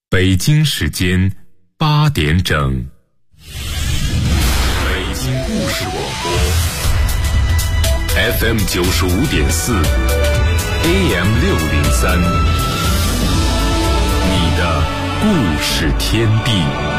北京时间8点整，北京故事广播 FM 95.4 AM 603，你的故事天地。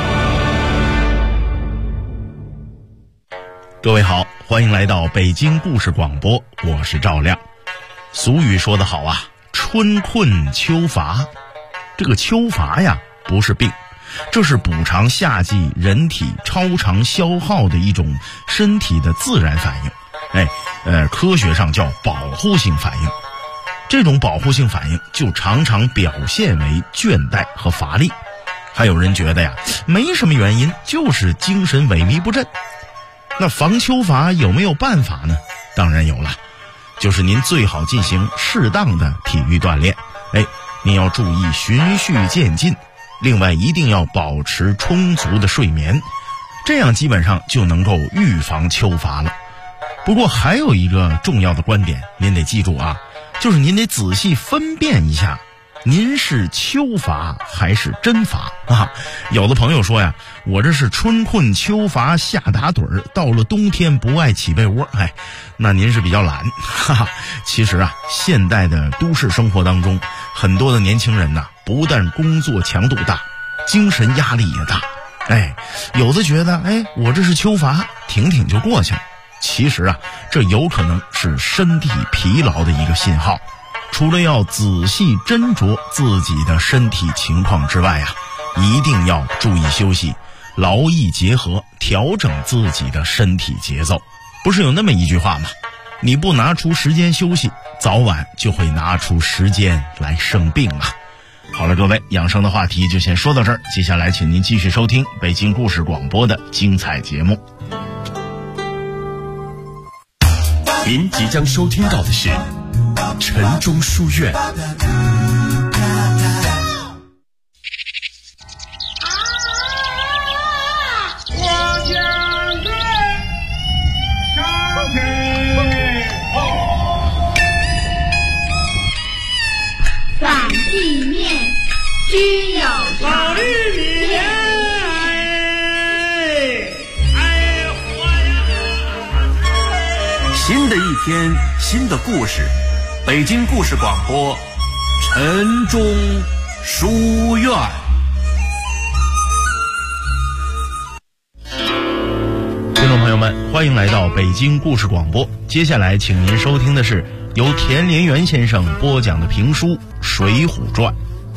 各位好，欢迎来到北京故事广播，我是赵亮。俗语说得好啊，春困秋乏。这个秋乏呀，不是病，这是补偿夏季人体超常消耗的一种身体的自然反应。科学上叫保护性反应。这种保护性反应就常常表现为倦怠和乏力。还有人觉得呀，没什么原因，就是精神萎靡不振。那防秋乏有没有办法呢？当然有了，就是您最好进行适当的体育锻炼。您要注意循序渐进，另外一定要保持充足的睡眠，这样基本上就能够预防秋乏了。不过还有一个重要的观点，您得记住啊，就是您得仔细分辨一下，您是秋乏还是真乏啊？有的朋友说呀，我这是春困秋乏夏打盹，到了冬天不爱起被窝，那您是比较懒。其实啊，现代的都市生活当中，很多的年轻人呐，不但工作强度大，精神压力也大。有的觉得我这是秋乏，挺挺就过去了。其实啊，这有可能是身体疲劳的一个信号。除了要仔细斟酌自己的身体情况之外啊，一定要注意休息，劳逸结合，调整自己的身体节奏。不是有那么一句话吗？你不拿出时间休息，早晚就会拿出时间来生病啊。好了，各位，养生的话题就先说到这儿，接下来请您继续收听北京故事广播的精彩节目。 您即将收听到的是城中书院。 反地面需要老绿面， 新的一天，新的故事，北京故事广播，城中书院。 听众朋友们，欢迎来到北京故事广播。接下来请您收听的是由田连元先生播讲的评书《水浒传》。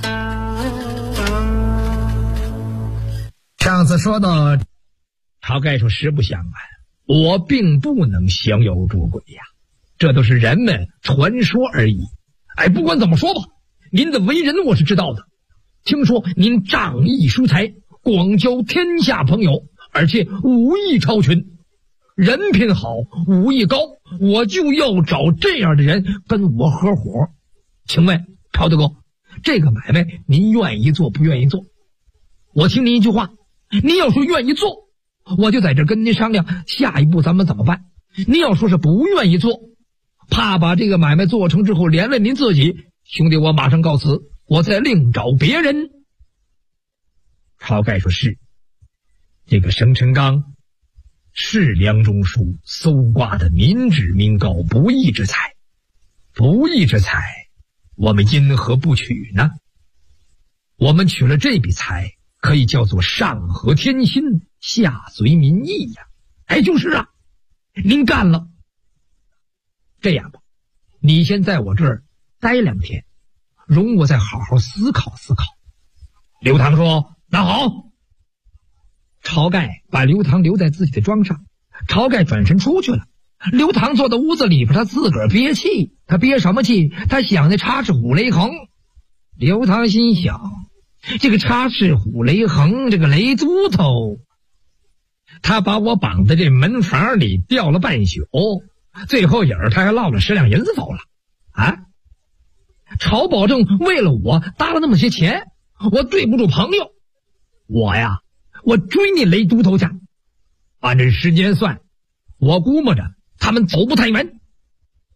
上次说到晁盖说，实不相瞒，我并不能降妖捉鬼呀，这都是人们传说而已。不管怎么说吧，您的为人我是知道的。听说您仗义疏财，广交天下朋友，而且武艺超群，人品好，武艺高，我就要找这样的人跟我合伙。请问晁大哥，这个买卖您愿意做不愿意做？我听您一句话，您要说愿意做，我就在这跟您商量下一步咱们怎么办。您要说是不愿意做，怕把这个买卖做成之后连累您自己，兄弟我马上告辞，我再另找别人。晁盖说，是这个生辰纲是梁中书搜刮的民脂民膏，不义之财，不义之财我们因何不取呢？我们取了这笔财，可以叫做上合天心，下随民意呀。就是啊，您干了。这样吧，你先在我这儿待2天，容我再好好思考思考。刘唐说，那好。晁盖把刘唐留在自己的庄上，晁盖转身出去了。刘唐坐在屋子里边，他自个儿憋气。他憋什么气？他想那插翅虎雷横。刘唐心想，这个插翅虎雷横，这个雷都头，他把我绑在这门房里吊了半宿，最后影儿他还落了10两银子走了啊！晁保正为了我搭了那么些钱，我对不住朋友，我追你雷都头去。按这时间算，我估摸着他们走不太远。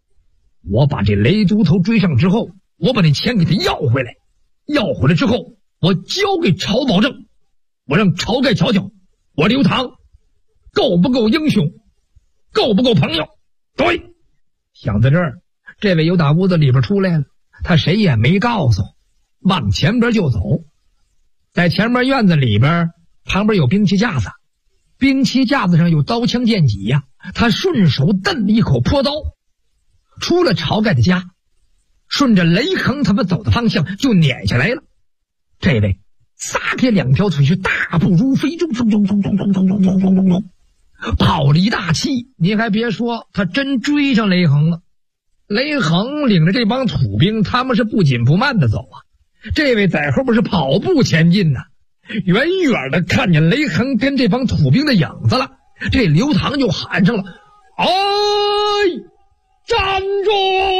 我把这雷都头追上之后，我把那钱给他要回来，要回来之后， 我交给曹保正，我让晁盖瞧瞧，我刘唐够不够英雄，够不够朋友。对，想到这儿，这位又打屋子里边出来了，他谁也没告诉，往前边就走。在前面院子里边，旁边有兵器架子，兵器架子上有刀枪剑戟呀，他顺手蹬了一口坡刀，出了晁盖的家，顺着雷横他们走的方向就撵下来了。这位撒开两条腿是大步如飞，跑了一大气。你还别说，他真追上雷横了。雷横领着这帮土兵，他们是不紧不慢的走啊。这位在后边是跑步前进呐，远远的看见雷横跟这帮土兵的影子了，这刘唐就喊上了：“哎，站住！”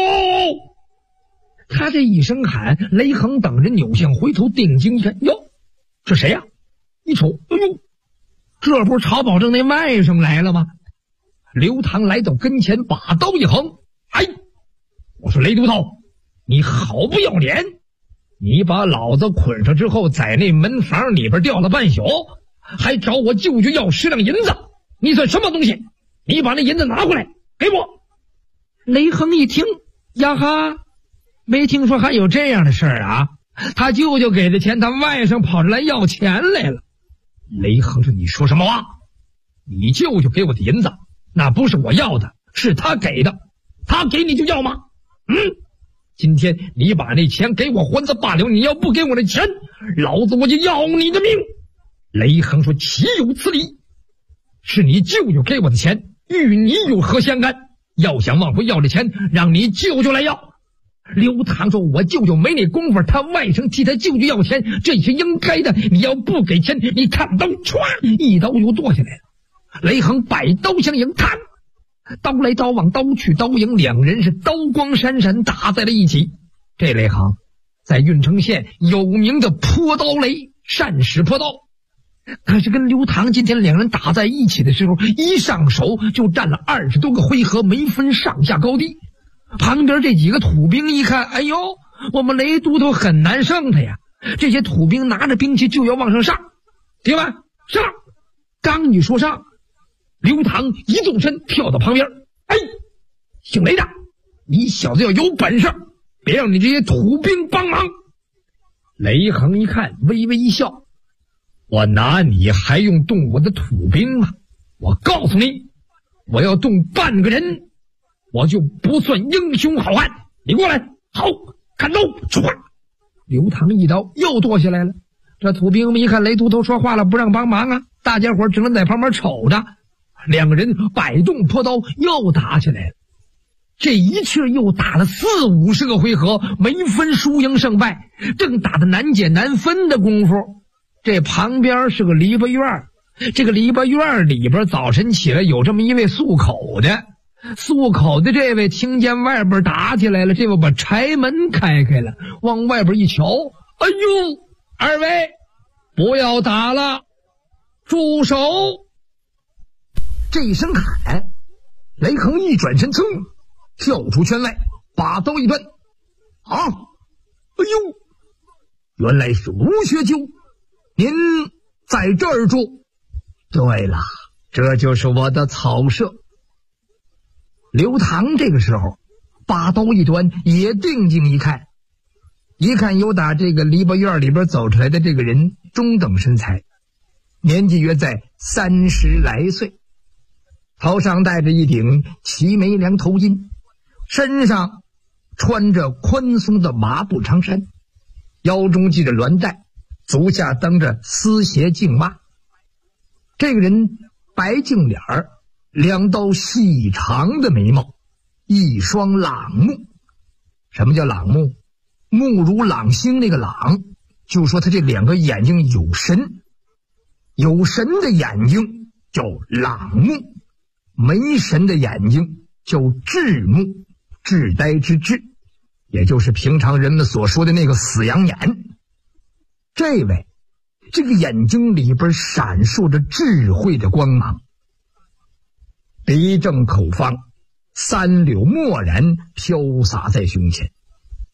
他这一声喊，雷横等人扭向回头，定睛一看，哟，这谁呀？一瞅，哎呦，这不是曹保正那外甥来了吗？刘唐来到跟前，把刀一横，哎，我说雷都头，你好不要脸！你把老子捆上之后，在那门房里边吊了半宿，还找我舅舅要10两银子，你算什么东西？你把那银子拿过来给我。雷横一听，呀哈，没听说还有这样的事儿啊！他舅舅给的钱，他外甥跑着来要钱来了。雷横说：“你说什么话？你舅舅给我的银子，那不是我要的，是他给的。他给你就要吗？今天你把那钱给我还则罢了，你要不给我那钱，老子我就要你的命！”雷横说：“岂有此理！是你舅舅给我的钱，与你有何相干？要想往回要这钱，让你舅舅来要。”刘唐说：“我舅舅没那功夫，他外甥替他舅舅要钱，这是应该的。你要不给钱，你看刀，唰，一刀就剁下来了。”雷横摆刀相迎，看，刀来刀往，刀去刀迎，两人是刀光闪闪打在了一起。这雷横在郓城县有名的泼刀雷，善使泼刀。可是跟刘唐今天两人打在一起的时候，一上手就战了20多个回合，没分上下高低。旁边这几个土兵一看，哎呦，我们雷都头很难胜他呀！这些土兵拿着兵器就要往上上，听完上，刚一说上，刘唐一纵身跳到旁边，哎，姓雷的，你小子要有本事，别让你这些土兵帮忙。雷横一看，微微一笑：“我拿你还用动我的土兵吗？我告诉你，我要动半个人，我就不算英雄好汉。你过来，好，看刀！”唰，刘唐一刀又剁下来了。这土兵们一看雷都头说话了，不让帮忙啊，大家伙只能在旁边瞅着。两个人摆动泼刀，又打起来了。这一气又打了40-50个回合，没分输赢胜败。正打得难解难分的功夫，这旁边是个篱笆院，这个篱笆院里边早晨起来有这么一位宿口的。宿口的这位听见外边打起来了，这位把柴门开了，往外边一瞧，哎呦，二位不要打了，住手！这一声喊，雷横一转身，噌，跳出圈外，把刀一端，啊，哎呦，原来是吴学究，您在这儿住？对了，这就是我的草舍。刘唐这个时候把刀一端，也定睛一看，有打这个篱笆院里边走出来的这个人，中等身材，年纪约在30来岁，头上戴着一顶齐眉梁头巾，身上穿着宽松的麻布长衫，腰中系着鸾带，足下蹬着丝鞋净袜。这个人白净脸儿，两道细长的眉毛，一双朗目。什么叫朗目？目如朗星那个朗，就说他这两个眼睛有神，有神的眼睛叫朗目，没神的眼睛叫智目，智呆之智，也就是平常人们所说的那个死羊眼。这位这个眼睛里边闪烁着智慧的光芒，鼻正口方，3绺墨然飘洒在胸前，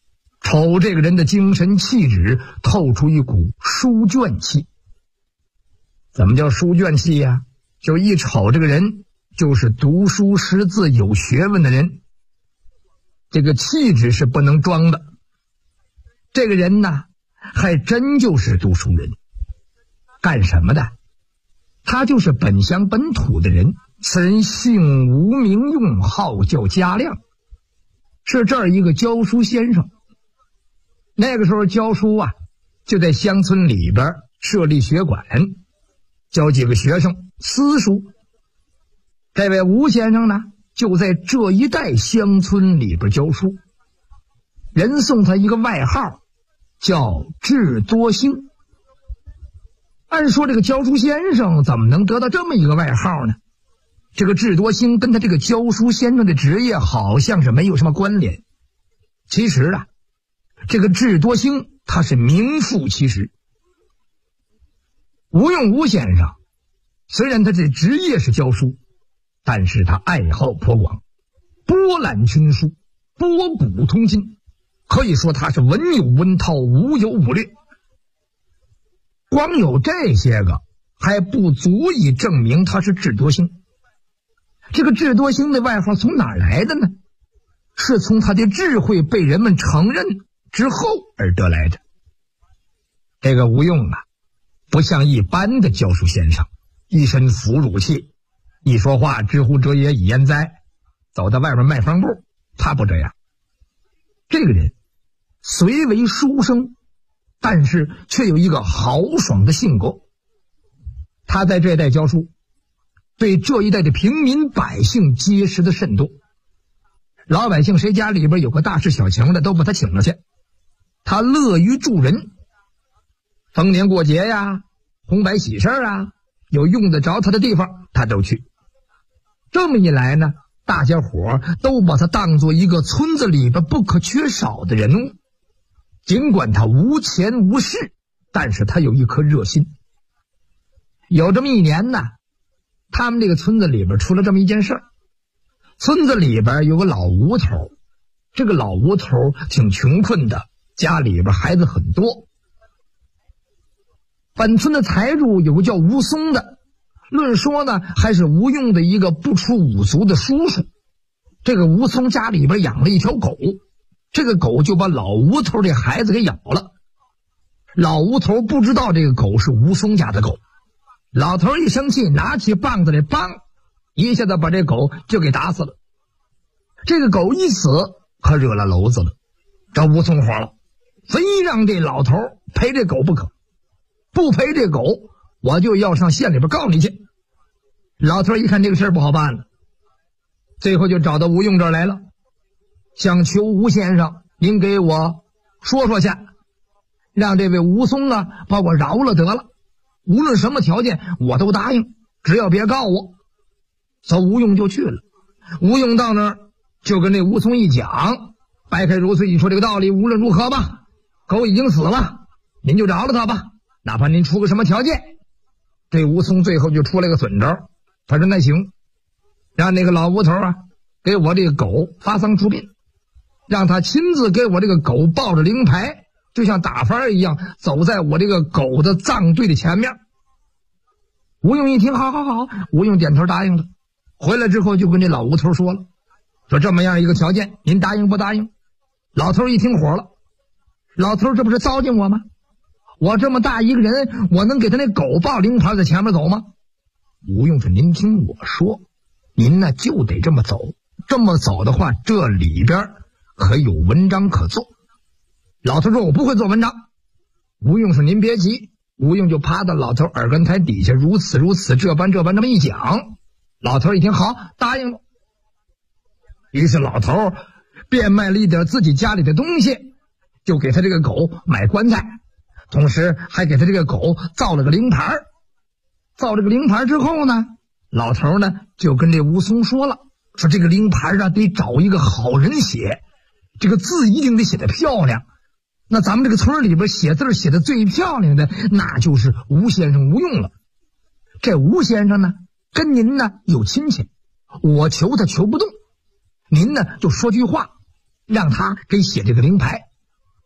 瞅这个人的精神气质，透出一股书卷气。怎么叫书卷气呀？就一瞅这个人就是读书识字有学问的人，这个气质是不能装的。这个人呢，还真就是读书人。干什么的？他就是本乡本土的人。此人姓吴，名用，号叫家亮，是这儿一个教书先生。那个时候教书啊，就在乡村里边设立学馆，教几个学生私塾。这位吴先生呢，就在这一带乡村里边教书，人送他一个外号叫智多星。按说这个教书先生怎么能得到这么一个外号呢？这个智多星跟他这个教书先生的职业好像是没有什么关联。其实啊，这个智多星他是名副其实。吴用吴先生虽然他这职业是教书，但是他爱好颇广，博览群书，博古通今，可以说他是文有文韬，武有武略。光有这些个还不足以证明他是智多星。这个智多星的外号从哪儿来的呢？是从他的智慧被人们承认之后而得来的。这个吴用啊，不像一般的教书先生，一身腐乳气，一说话之乎者也，以焉哉，走到外面卖方布。他不这样。这个人虽为书生，但是却有一个豪爽的性格。他在这一带教书，对这一带的平民百姓结识的甚多。老百姓谁家里边有个大事小情的，都把他请了去。他乐于助人，逢年过节呀，红白喜事啊，有用得着他的地方他都去。这么一来呢，大家伙都把他当作一个村子里边不可缺少的人物。尽管他无钱无势，但是他有一颗热心。有这么一年呢，他们这个村子里边出了这么一件事儿。村子里边有个老吴头，这个老吴头挺穷困的，家里边孩子很多。本村的财主有个叫吴松的，论说呢还是吴用的一个不出五族的叔叔。这个吴松家里边养了一条狗，这个狗就把老吴头这孩子给咬了。老吴头不知道这个狗是吴松家的狗，老头一生气，拿起棒子来梆，一下子把这狗就给打死了。这个狗一死，可惹了娄子了。这吴松火了，非让这老头赔这狗不可，不赔这狗，我就要上县里边告你去。老头一看这个事儿不好办了，最后就找到吴用这儿来了，想求吴先生您给我说说去，让这位吴松啊把我饶了得了，无论什么条件我都答应，只要别告我。所以吴用就去了。吴用到那儿就跟这吴松一讲，白开如水，你说这个道理，无论如何吧，狗已经死了，您就饶了他吧，哪怕您出个什么条件。这吴松最后就出来个损招，他说那行，让那个老吴头啊给我这个狗发丧出殡，让他亲自给我这个狗抱着灵牌，就像打幡一样，走在我这个狗的葬队的前面。吴用一听，好好好，吴用点头答应了。回来之后就跟这老吴头说了，说这么样一个条件，您答应不答应？老头一听火了，老头这不是糟践我吗？我这么大一个人，我能给他那狗抱灵牌在前面走吗？吴用说，您听我说，您呢就得这么走，这么走的话，这里边可有文章可做。老头说，我不会做文章。吴用说，您别急。吴用就趴到老头耳根台底下，如此如此，这般这般这么一讲。老头一听，好，答应了。于是老头变卖了一点自己家里的东西，就给他这个狗买棺材，同时还给他这个狗造了个灵牌。造这个灵牌之后呢，老头呢就跟这吴松说了，说这个灵牌啊得找一个好人写，这个字一定得写得漂亮。那咱们这个村里边写字写得最漂亮的，那就是吴先生吴用了。这吴先生呢跟您呢有亲戚，我求他求不动，您呢就说句话，让他给写这个灵牌。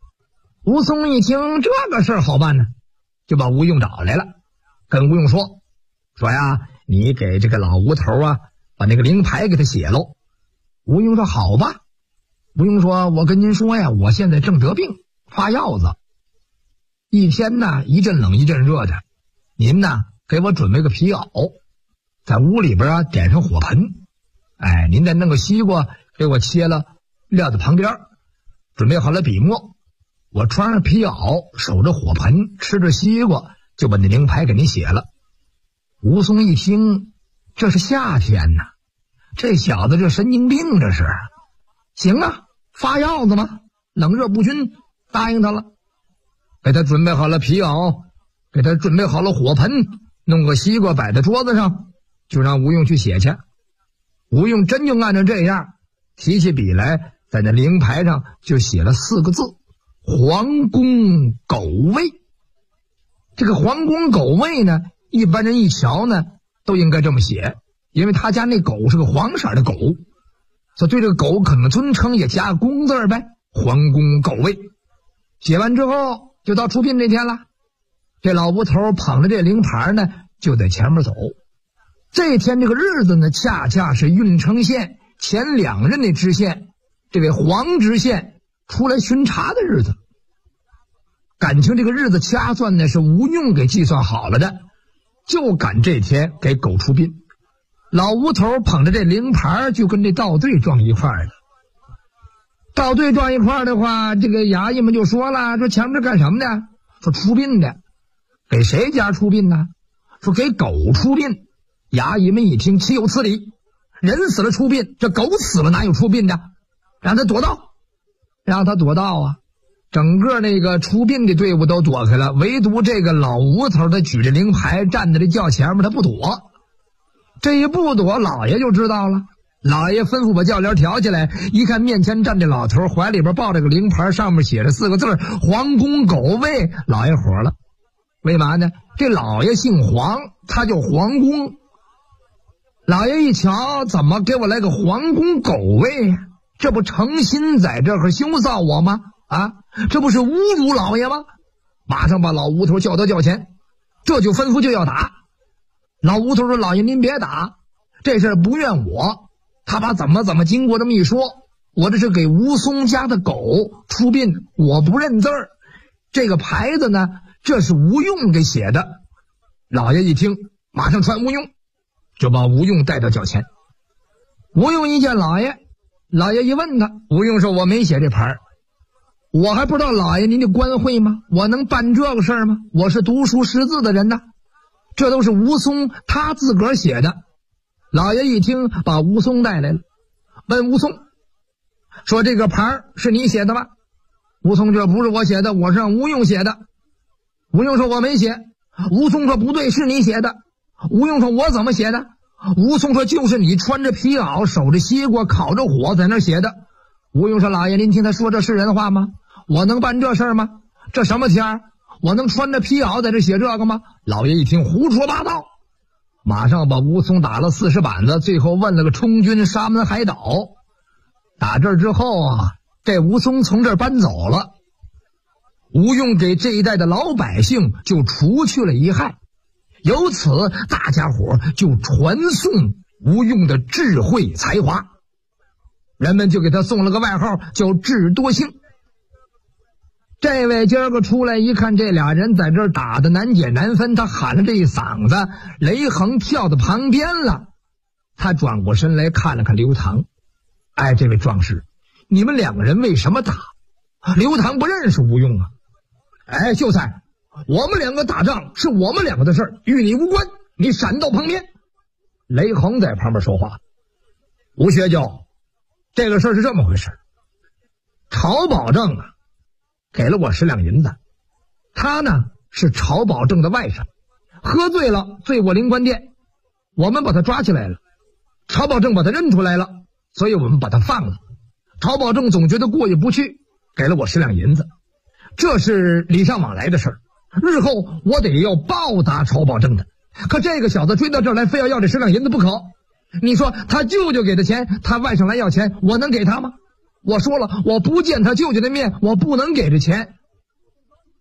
吴松一听这个事儿好办呢，就把吴用找来了，跟吴用说呀，你给这个老吴头啊把那个灵牌给他写喽。吴用说好吧。吴用说我跟您说呀，我现在正得病发药子，一天呢一阵冷一阵热的，您呢给我准备个皮袄，在屋里边啊点上火盆，您再弄个西瓜给我切了撂在旁边，准备好了笔墨，我穿上皮袄守着火盆吃着西瓜，就把那灵牌给您写了。吴松一听这是夏天呐，这小子这神经病这是。行啊，发药子嘛，冷热不均，答应他了。给他准备好了皮袄，给他准备好了火盆，弄个西瓜摆在桌子上，就让吴用去写去。吴用真就按照这样提起笔来，在那灵牌上就写了4个字：皇宫狗卫。这个皇宫狗卫呢，一般人一瞧呢都应该这么写，因为他家那狗是个黄色的狗，所以对这个狗可能尊称也加个公字呗，皇宫狗卫。写完之后就到出殡这天了，这老吴头捧着这灵牌呢就在前面走。这天这个日子呢，恰恰是郓城县前2任的知县这位黄知县出来巡查的日子。感情这个日子掐算呢是吴用给计算好了的，就赶这天给狗出殡。老吴头捧着这灵牌就跟这道队撞一块了。道队撞一块的话，这个衙役们就说了，说前面干什么的？说出殡的。给谁家出殡呢？说给狗出殡。衙役们一听岂有此理，人死了出殡，这狗死了哪有出殡的？让他躲道，让他躲道啊！整个那个出殡的队伍都躲开了，唯独这个老吴头他举着灵牌站在这轿前面，他不躲。这一不躲，老爷就知道了。老爷吩咐把轿帘挑起来，一看面前站这老头，怀里边抱着个灵牌，上面写着4个字：皇宫狗卫。老爷火了，为嘛呢？这老爷姓黄，他叫皇宫。老爷一瞧，怎么给我来个皇宫狗卫呀？这不诚心在这儿羞臊我吗？这不是侮辱老爷吗？马上把老吴头叫到轿前，这就吩咐就要打。老吴头说：老爷您别打，这事儿不怨我，他把怎么经过这么一说，我这是给吴松家的狗出殡，我不认字儿。这个牌子呢，这是吴用给写的。老爷一听，马上传吴用，就把吴用带到轿前。吴用一见老爷，老爷一问他，吴用说：我没写这牌，我还不知道老爷您的官会吗？我能办这个事儿吗？我是读书识字的人呐，这都是吴松他自个儿写的。老爷一听，把吴松带来了，问吴松说：这个牌是你写的吗？吴松这不是我写的，我是让吴用写的。吴用说：我没写。吴松说：不对，是你写的。吴用说：我怎么写的？吴松说：就是你穿着皮袄，守着西瓜，烤着火，在那儿写的。吴用说：老爷您听他说这是人话吗？我能办这事儿吗？这什么天儿？我能穿着皮袄在这写这个吗？老爷一听，胡说八道，马上把吴松打了40板子，最后问了个充军沙门海岛。打这儿之后啊，这吴松从这儿搬走了。吴用给这一带的老百姓就除去了一害，由此大家伙就传颂吴用的智慧才华，人们就给他送了个外号叫智多星。这位今儿个出来一看，这俩人在这儿打的难解难分，他喊了这一嗓子，雷横跳到旁边了。他转过身来看了看刘唐，这位壮士，你们2个人为什么打？刘唐不认识吴用啊。秀才，我们2个打仗是我们2个的事儿，与你无关，你闪到旁边。雷横在旁边说话：吴学究，这个事儿是这么回事，曹保正啊给了我10两银子，他呢是曹保正的外甥，喝醉了醉过灵官殿，我们把他抓起来了，曹保正把他认出来了，所以我们把他放了。曹保正总觉得过意不去，给了我10两银子，这是礼尚往来的事儿，日后我得要报答曹保正的。可这个小子追到这儿来，非要这10两银子不可。你说他舅舅给的钱，他外甥来要钱，我能给他吗？我说了，我不见他舅舅的面，我不能给这钱。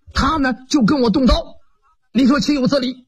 他呢就跟我动刀，你说岂有此理？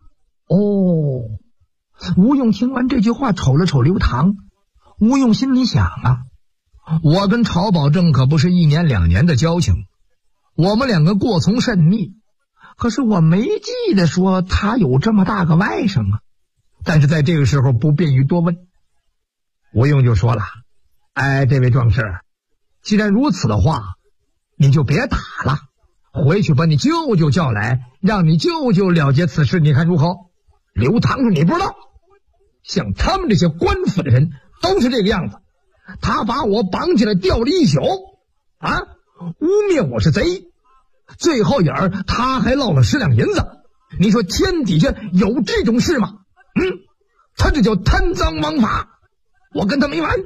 吴用听完这句话，瞅了瞅刘唐。吴用心里想啊，我跟曹保正可不是1年2年的交情，我们两个过从甚密，可是我没记得说他有这么大个外甥啊。但是在这个时候不便于多问。吴用就说了，这位壮士，既然如此的话，你就别打了，回去把你舅舅叫来，让你舅舅了结此事，你看如何？刘唐说，你不知道，像他们这些官府的人都是这个样子，他把我绑起来吊了一宿啊，污蔑我是贼，最后眼儿他还落了10两银子，你说天底下有这种事吗？他这叫贪赃枉法，我跟他没完。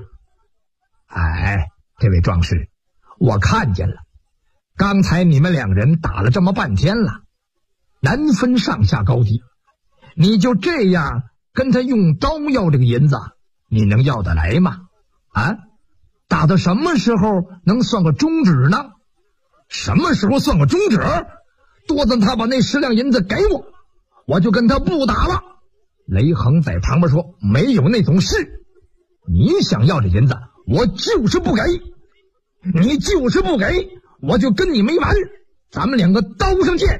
这位壮士，我看见了，刚才你们2人打了这么半天了，难分上下高低，你就这样跟他用刀要这个银子，你能要得来吗？打到什么时候能算个终止呢？什么时候算个终止？多等他把那10两银子给我，我就跟他不打了。雷横在旁边说，没有那种事，你想要这银子，我就是不给，你就是不给，我就跟你没完，咱们2个刀上见。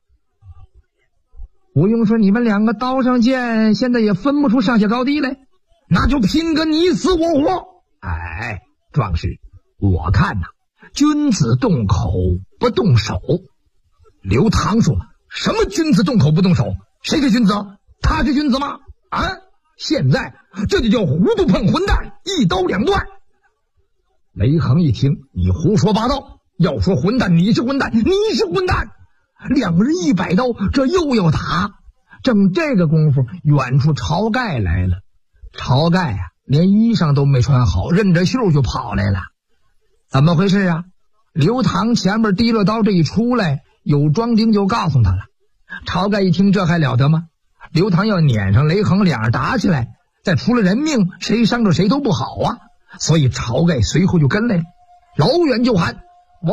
吴用说，你们2个刀上见，现在也分不出上下高低来，那就拼个你死我活。壮士，我看呐，君子动口不动手。刘唐说，什么君子动口不动手？谁是君子？他是君子吗？现在这就叫糊涂碰混蛋，一刀两断。雷横一听，你胡说八道，要说混蛋你是混蛋，你是混蛋。2人一摆刀，这又要打。正这个功夫，远处晁盖来了。晁盖连衣裳都没穿好，认着袖就跑来了。怎么回事啊？刘唐前面提了刀，这一出来，有庄丁就告诉他了。晁盖一听，这还了得吗？刘唐要撵上雷横，2人打起来，再出了人命，谁伤着谁都不好啊。所以晁盖随后就跟来了，老远就喊，喂，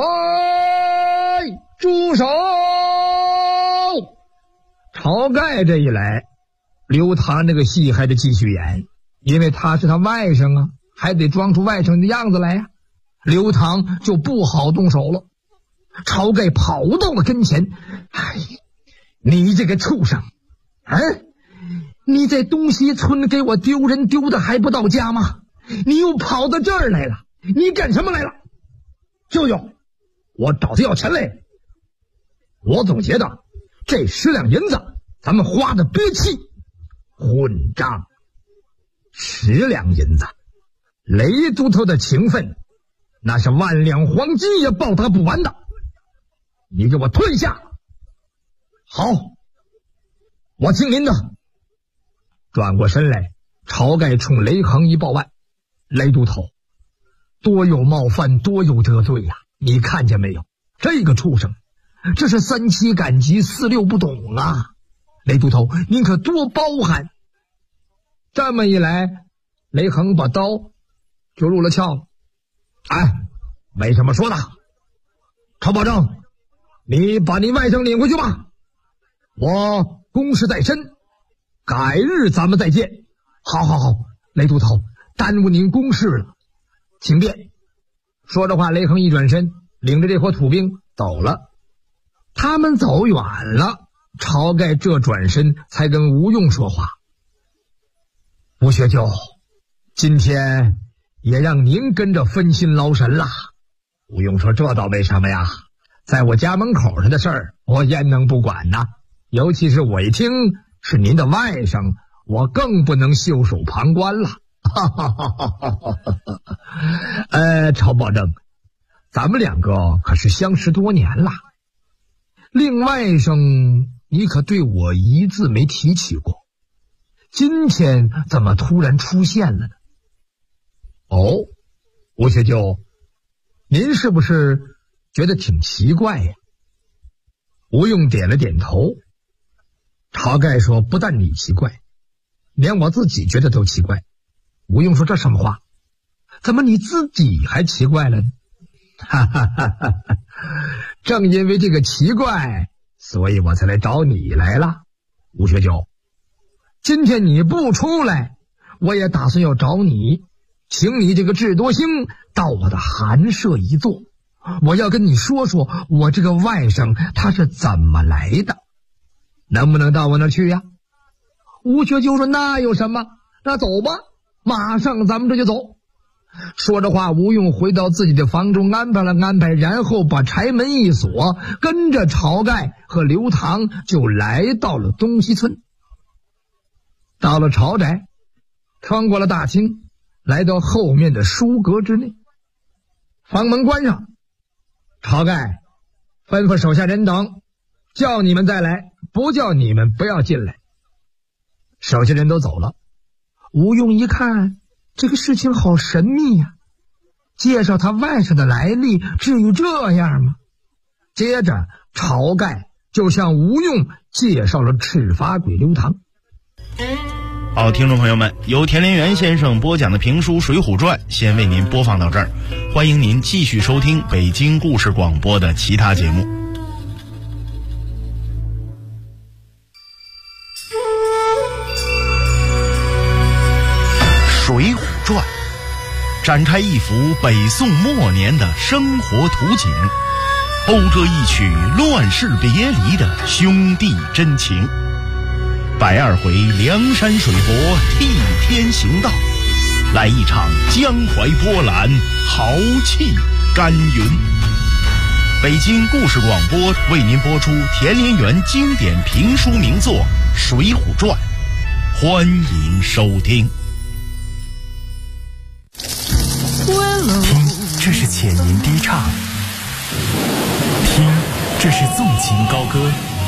住手！晁盖这一来，刘唐这个戏还得继续演，因为他是他外甥啊，还得装出外甥的样子来呀。刘唐就不好动手了。晁盖跑到了跟前，你这个畜生，你在东西村给我丢人丢的还不到家吗？你又跑到这儿来了，你干什么来了？舅舅，我找他要钱来。我总觉得这10两银子咱们花的憋气。混账！10两银子，雷都头的情分那是10000两黄金也报答不完的，你给我退下。好，我听您的。转过身来，晁盖冲雷横一报案，雷都头，多有冒犯，多有得罪呀！你看见没有？这个畜生，这是3七赶集4六不懂啊！雷都头，您可多包涵。这么一来，雷横把刀就入了鞘。没什么说的。曹保正，你把你外甥领回去吧，我公事在身，改日咱们再见。好，雷都头，耽误您公事了，请便。说着话，雷横一转身，领着这伙土兵走了。他们走远了，晁盖这转身才跟吴用说话。吴学究，今天也让您跟着分心劳神了。吴用说，这倒没什么呀，在我家门口上的事儿我焉能不管呢？尤其是我一听是您的外甥，我更不能袖手旁观了。曹保正，咱们2个可是相识多年了，另外甥你可对我一字没提起过，今天怎么突然出现了呢？吴学究，您是不是觉得挺奇怪呀？吴用点了点头。晁盖说，不但你奇怪，连我自己觉得都奇怪。吴用说，这什么话？怎么你自己还奇怪了呢？ 正因为这个奇怪，所以我才来找你来了。吴学究，今天你不出来，我也打算要找你，请你这个智多星到我的寒舍一坐，我要跟你说说我这个外甥他是怎么来的，能不能到我那儿去呀？吴学究说那有什么，那走吧，马上咱们这就走。说着话，吴用回到自己的房中安排了安排，然后把柴门一锁，跟着晁盖和刘唐就来到了东西村。到了晁宅，穿过了大厅，来到后面的书阁之内，房门关上，晁盖吩咐手下人等，叫你们再来，不叫你们不要进来。手下人都走了，吴用一看这个事情好神秘呀，介绍他外甥的来历，至于这样吗？接着晁盖就向吴用介绍了赤发鬼刘唐。 好，听众朋友们，由田连元先生播讲的评书《水浒传》先为您播放到这儿，欢迎您继续收听北京故事广播的其他节目。《水浒传》展开一幅北宋末年的生活图景，勾着一曲乱世别离的兄弟真情。120回梁山水泊替天行道，来一场江淮波澜，豪气干云。北京故事广播为您播出田连元经典评书名作《水浒传》，欢迎收听。 听，这是浅吟低唱；听，这是纵情高歌；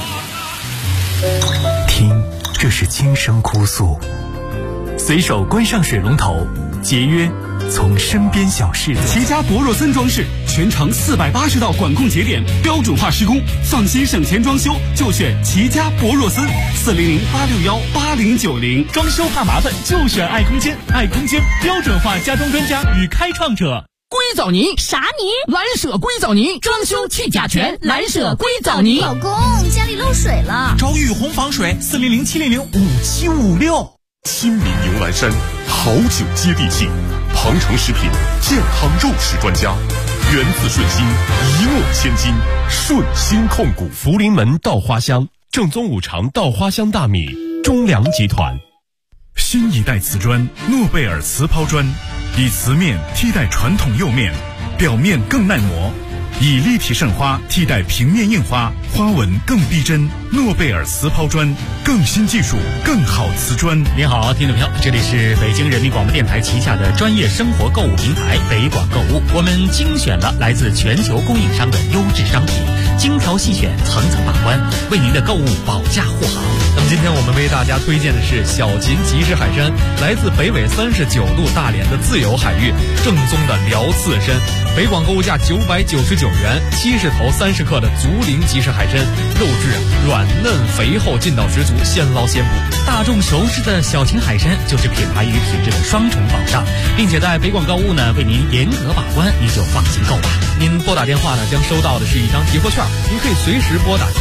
听，这是轻声哭诉。随手关上水龙头，节约从身边小事。 齐家博若森装饰全长480道管控节点，标准化施工，放心省钱装修就选齐家博若森，400-861-8090。 装修怕麻烦就选爱空间，爱空间标准化家装专家与开创者。 硅藻泥啥泥？蓝舍硅藻泥，装修去甲醛，蓝舍硅藻泥。 老公，家里漏水了， 找雨虹防水，400-700-5756。 亲民牛栏山，好酒接地气，庞城食品健康肉食专家，源自顺心，一诺千金，顺心控股。福临门稻花香，正宗五常稻花香大米，中粮集团。 新一代瓷砖诺贝尔瓷抛砖，以瓷面替代传统釉面，表面更耐磨，以立体渗花替代平面印花，花纹更逼真。诺贝尔瓷抛砖，更新技术，更好瓷砖。 您好，听众朋友，这里是北京人民广播电台旗下的专业生活购物平台北广购物，我们精选了来自全球供应商的优质商品，精挑细选，层层把关，为您的购物保驾护航。 那么今天我们为大家推荐的是小秦集市海参，来自北纬39度大连的自由海域，正宗的辽刺参。北广购物价999元，70头30克的竹林集市海参，肉质软嫩肥厚，劲道十足，现捞现捕。 大众熟知的小秦海参就是品牌与品质的双重保障，并且在北广购物呢为您严格把关，您就放心购吧。 您拨打电话呢将收到的是一张提货券，您可以随时拨打。